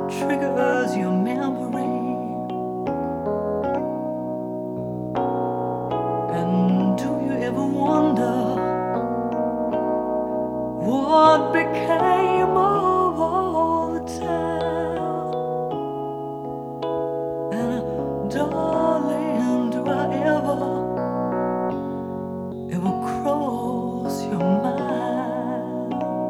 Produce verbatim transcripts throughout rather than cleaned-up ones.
triggers your memory? And do you ever wonder what became of all the time? And darling, do I ever, ever cross your mind?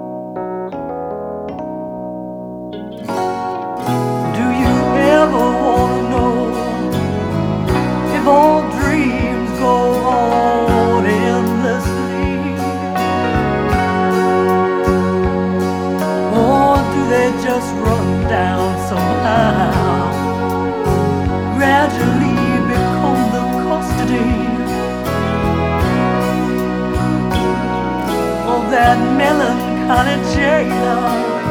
Do you ever wanna know if all dreams go on endlessly, or do they just run down somehow, gradually become the custody of that melancholy jailer?